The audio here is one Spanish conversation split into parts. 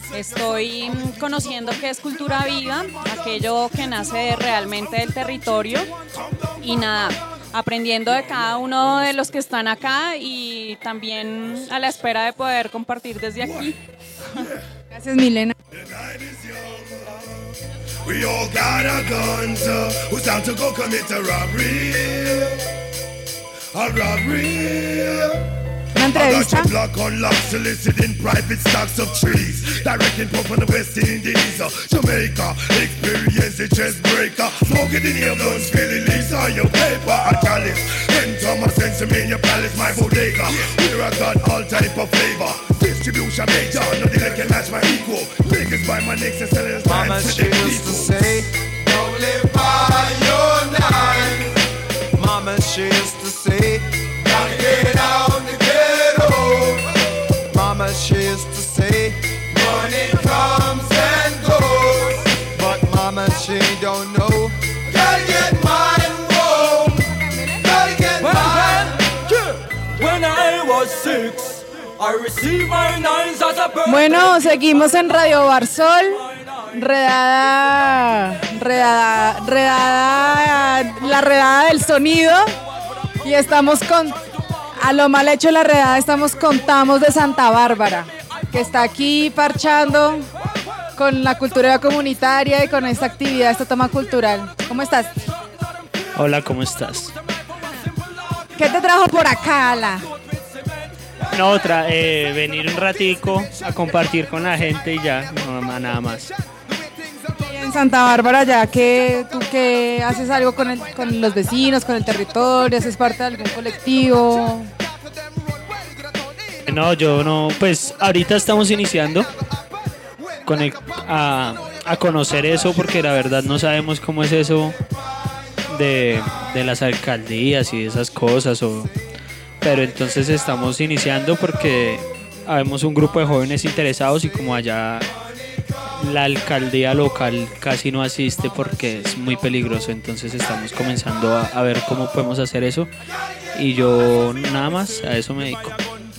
Estoy conociendo qué es cultura viva, aquello que nace realmente del territorio y nada, aprendiendo de cada uno de los que están acá y también a la espera de poder compartir desde aquí. Gracias, Milena. We all got our guns, who's down to go commit a robbery? A robbery. Una entrevista. Block on lock, soliciting private stocks of trees. Directing pump on the West Indies, Jamaica, experience a chest breaker. Smoking in your guns, feeling leaves on your paper. A chalice, in Thomas and in your palace, my bodega. Here I got all type of flavor. Distribution major, nothing that can match my equal. Biggest by my next and sellers. Mama, she used to say, don't live by your knife. Mama, she used to say, gotta get out the ghetto. Mama, she used to say, money comes and goes. But mama, she don't know, gotta get mine, whoa. Gotta get mine. When I was 6, I received my nines as a birthday. Bueno, seguimos en Radio Barsol. La redada del sonido. Y estamos con, a lo mal hecho la redada, estamos con Tamos de Santa Bárbara, que está aquí parchando con la cultura comunitaria y con esta actividad, esta toma cultural. ¿Cómo estás? Hola, ¿cómo estás? ¿Qué te trajo por acá, Ala? No, venir un ratico a compartir con la gente y ya, no, nada más. Y en Santa Bárbara, ya que tú que haces algo con los vecinos, con el territorio, haces parte de algún colectivo. No, yo no, pues ahorita estamos iniciando a conocer eso porque la verdad no sabemos cómo es eso de las alcaldías y esas cosas, pero entonces estamos iniciando porque habemos un grupo de jóvenes interesados y como allá la alcaldía local casi no asiste porque es muy peligroso, entonces estamos comenzando a ver cómo podemos hacer eso y yo nada más a eso me dedico.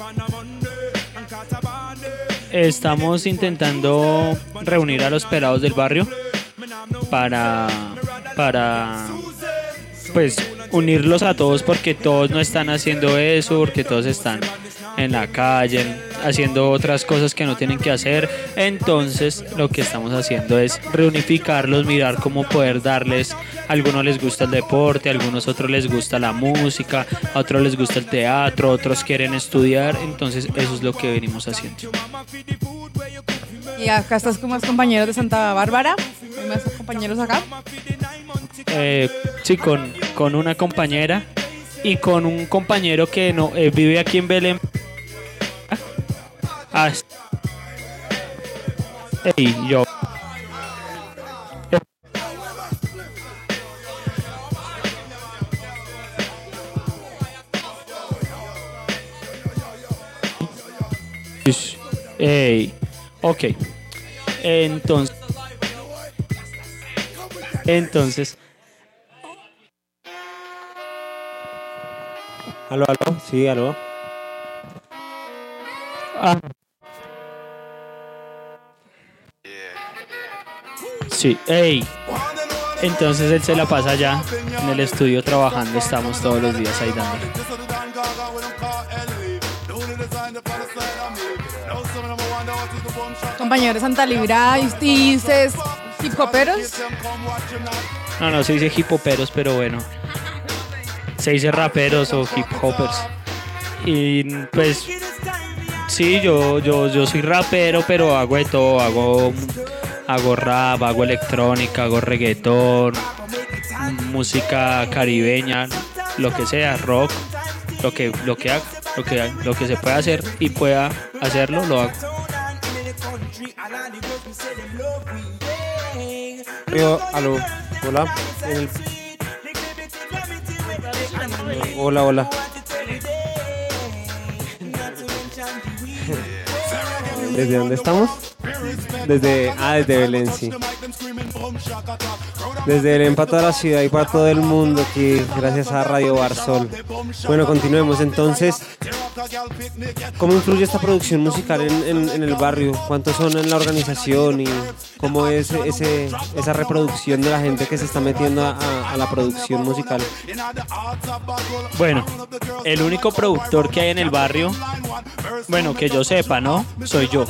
Estamos intentando reunir a los pelados del barrio para pues unirlos a todos porque todos no están haciendo eso, porque todos están en la calle haciendo otras cosas que no tienen que hacer. Entonces lo que estamos haciendo es reunificarlos, mirar cómo poder darles, a algunos les gusta el deporte, a algunos otros les gusta la música, a otros les gusta el teatro, otros quieren estudiar, entonces eso es lo que venimos haciendo. Y acá estás con más compañeros de Santa Bárbara, ¿hay más compañeros acá? Sí, con una compañera y con un compañero que no vive aquí en Belén. Y yo. Ok. Entonces. Aló, sí, aló. Sí, entonces él se la pasa allá en el estudio trabajando, estamos todos los días ahí dándole. Compañero de Santa Libra, ¿y dices hip hoperos? No se dice hip hoperos, pero bueno, se dice raperos o hip hoppers. Y pues sí, yo soy rapero, pero hago de todo, hago rap, hago electrónica, hago reggaetón, música caribeña, lo que sea, rock, lo que haga, lo que se pueda hacer y pueda hacerlo, lo hago. Aló, hola. Hola. ¿Desde dónde estamos? Desde Belén, sí. Desde Belén para toda la ciudad y para todo el mundo, aquí gracias a Radio Barsol. Bueno, continuemos entonces. ¿Cómo influye esta producción musical en el barrio? ¿Cuántos son en la organización y cómo es esa reproducción de la gente que se está metiendo a la producción musical? Bueno, el único productor que hay en el barrio, bueno, que yo sepa, ¿no? Soy yo.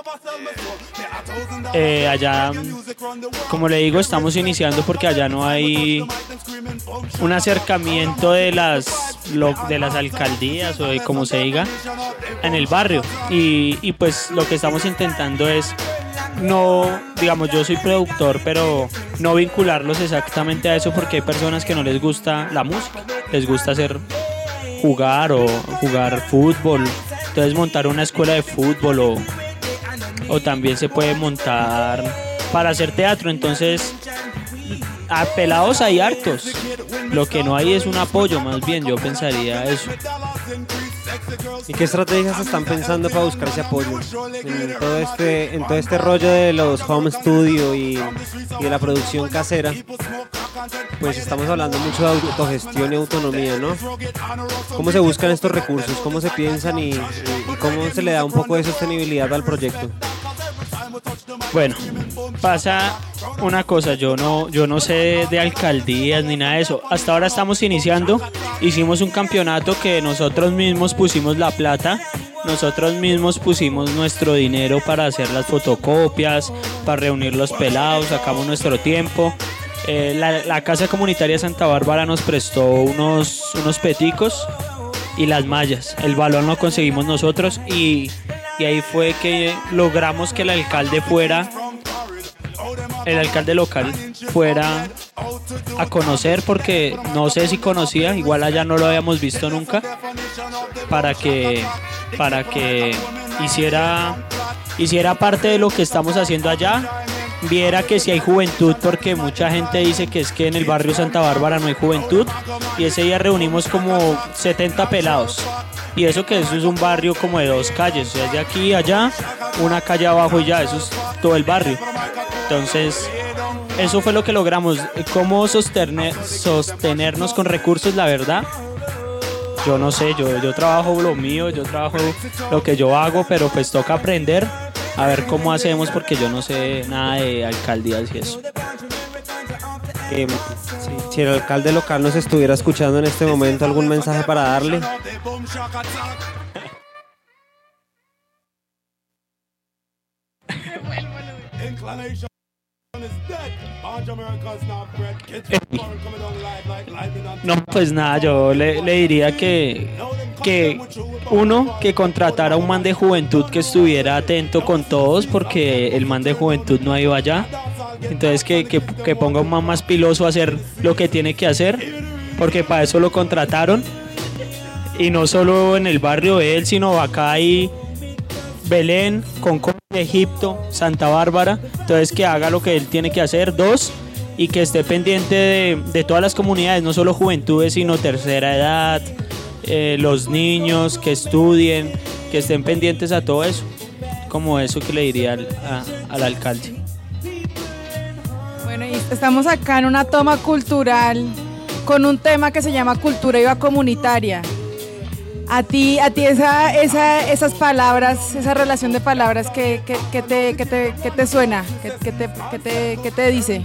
Allá, como le digo, estamos iniciando porque allá no hay un acercamiento de las alcaldías o de como se diga en el barrio y pues lo que estamos intentando es no, digamos, yo soy productor, pero no vincularlos exactamente a eso porque hay personas que no les gusta la música, les gusta jugar fútbol, entonces montar una escuela de fútbol o también se puede montar para hacer teatro, entonces a pelados hay hartos, lo que no hay es un apoyo, más bien yo pensaría eso. ¿Y qué estrategias están pensando para buscar ese apoyo? En todo este rollo de los home studio y de la producción casera, pues estamos hablando mucho de autogestión y autonomía, ¿no? ¿Cómo se buscan estos recursos? ¿Cómo se piensan y cómo se le da un poco de sostenibilidad al proyecto? Bueno, pasa una cosa, yo no sé de alcaldías ni nada de eso. Hasta ahora estamos iniciando, hicimos un campeonato que nosotros mismos pusimos la plata, nosotros mismos pusimos nuestro dinero para hacer las fotocopias, para reunir los pelados, sacamos nuestro tiempo. La Casa Comunitaria Santa Bárbara nos prestó unos peticos y las mallas. El balón lo conseguimos nosotros y ahí fue que logramos que el alcalde local fuera a conocer, porque no sé si conocía, igual allá no lo habíamos visto nunca, para que hiciera parte de lo que estamos haciendo allá, viera que si hay juventud, porque mucha gente dice que es que en el barrio Santa Bárbara no hay juventud, y ese día reunimos como 70 pelados. Y eso es un barrio como de 2 calles, o sea, es de aquí a allá, una calle abajo y ya, eso es todo el barrio. Entonces, eso fue lo que logramos. ¿Cómo sostenernos con recursos? La verdad, yo no sé, yo trabajo lo mío, yo trabajo lo que yo hago, pero pues toca aprender a ver cómo hacemos porque yo no sé nada de alcaldías y eso. Si el alcalde local nos estuviera escuchando en este momento, ¿algún mensaje para darle? No, pues nada, yo le diría que uno, que contratara un man de juventud que estuviera atento con todos, porque el man de juventud no ha ido allá. Entonces que ponga un man más piloso a hacer lo que tiene que hacer, porque para eso lo contrataron. Y no solo en el barrio de él, sino acá hay Belén, Concord, Egipto, Santa Bárbara. Entonces que haga lo que él tiene que hacer. 2, y que esté pendiente de todas las comunidades, no solo juventudes, sino tercera edad, los niños, que estudien, que estén pendientes a todo eso. Como eso que le diría al alcalde. Bueno, y estamos acá en una toma cultural con un tema que se llama Cultura Viva Comunitaria. A ti esas palabras, esa relación de palabras, ¿qué te suena? ¿Qué te dice?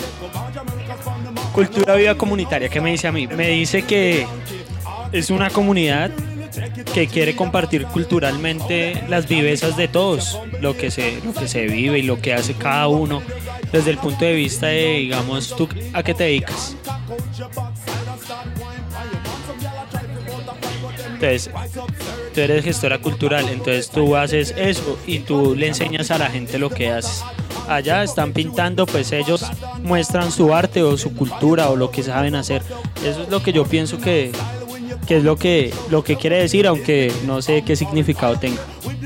Cultura Viva Comunitaria, ¿qué me dice a mí? Me dice que es una comunidad que quiere compartir culturalmente las vivezas de todos, lo que se vive y lo que hace cada uno desde el punto de vista de, digamos, ¿tú a qué te dedicas? Entonces, tú eres gestora cultural, entonces tú haces eso y tú le enseñas a la gente lo que haces. Allá están pintando, pues ellos muestran su arte o su cultura o lo que saben hacer. Eso es lo que yo pienso que es lo que quiere decir, aunque no sé qué significado tenga.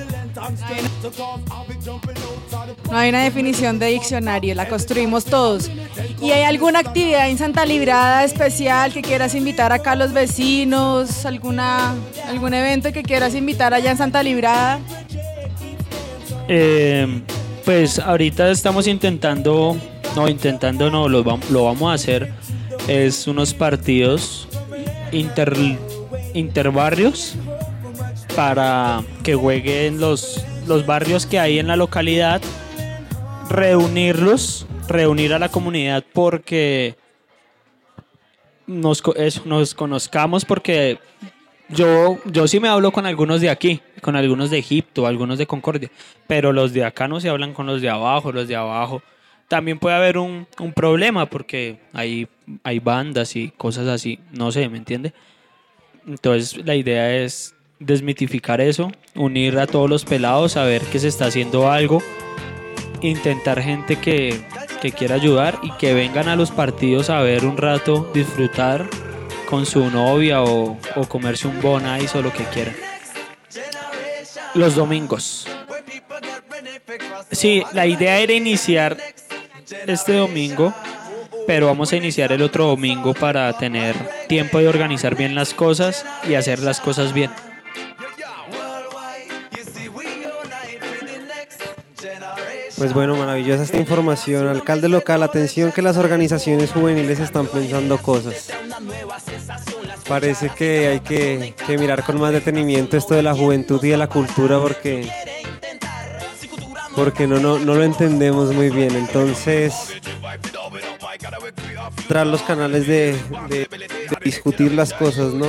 No hay una definición de diccionario, la construimos todos. ¿Y hay alguna actividad en Santa Librada especial que quieras invitar acá a los vecinos? ¿Algún evento que quieras invitar allá en Santa Librada? Pues ahorita estamos lo vamos a hacer, es unos partidos interbarrios para que jueguen los barrios que hay en la localidad, reunir a la comunidad porque nos conozcamos, porque yo sí me hablo con algunos de aquí, con algunos de Egipto, algunos de Concordia, pero los de acá no se hablan con los de abajo. También puede haber un problema porque hay bandas y cosas así, no sé, ¿me entiende? Entonces la idea es desmitificar eso, unir a todos los pelados, saber que se está haciendo algo, intentar gente que quiera ayudar y que vengan a los partidos a ver un rato, disfrutar con su novia o comerse un Bon Ice o lo que quieran. Los domingos. Sí, la idea era iniciar este domingo, pero vamos a iniciar el otro domingo para tener tiempo de organizar bien las cosas y hacer las cosas bien. Pues bueno, maravillosa esta información. Alcalde local, atención que las organizaciones juveniles están pensando cosas. Parece que hay que mirar con más detenimiento esto de la juventud y de la cultura porque no lo entendemos muy bien. Entonces, tras los canales de discutir las cosas, ¿no?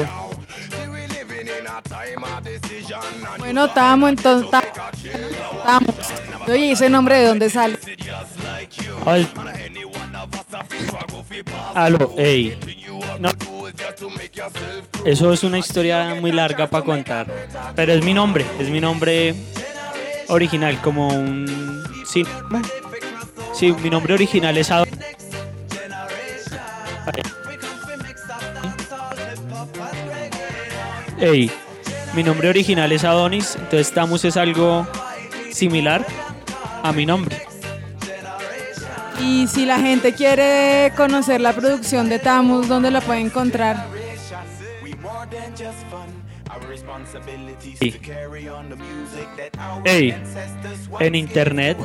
Bueno, Tamo, entonces, Tamo. Oye, ¿ese nombre de dónde sale? Ay. Aló, ey. No. Eso es una historia muy larga para contar, pero es mi nombre original, como un... Sí, mi nombre original es Adonis. Ey, mi nombre original es Adonis, entonces Tamus es algo similar a mi nombre. Y si la gente quiere conocer la producción de Tamus, ¿dónde la puede encontrar? Sí. Hey, en internet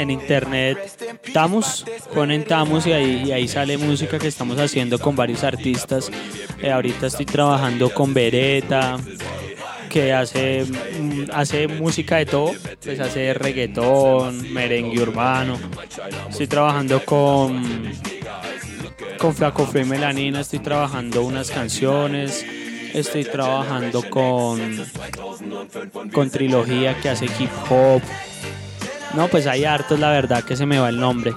Tamus, ponen Tamus y ahí sale música que estamos haciendo con varios artistas. Ahorita estoy trabajando con Beretta, que hace música de todo, pues hace reggaetón, merengue urbano. Estoy trabajando con Flaco Flo y Melanina, estoy trabajando unas canciones. Estoy trabajando con Trilogía, que hace hip hop. No, pues hay hartos, la verdad que se me va el nombre.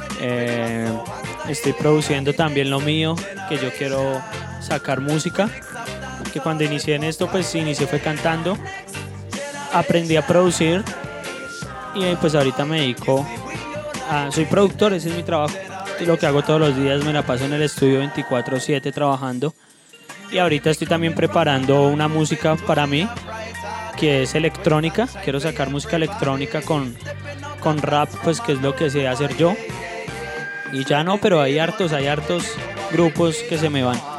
Estoy produciendo también lo mío, que yo quiero sacar música. Que cuando inicié en esto, pues inicié fue cantando. Aprendí a producir y pues ahorita me dedico soy productor, ese es mi trabajo. Lo que hago todos los días, me la paso en el estudio 24/7 trabajando. Y ahorita estoy también preparando una música para mí, que es electrónica. Quiero sacar música electrónica con rap, pues que es lo que sé hacer yo. Y ya no, pero hay hartos grupos que se me van.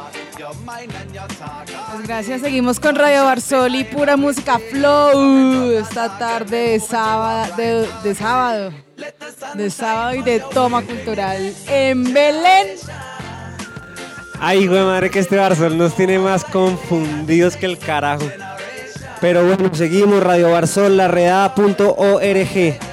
Pues gracias, seguimos con Radio Barzoli, pura música flow. Esta tarde de sábado y de toma cultural en Belén. Ay, güey, madre, que este Barzol nos tiene más confundidos que el carajo. Pero bueno, seguimos, Radio Barzol, larredada.org.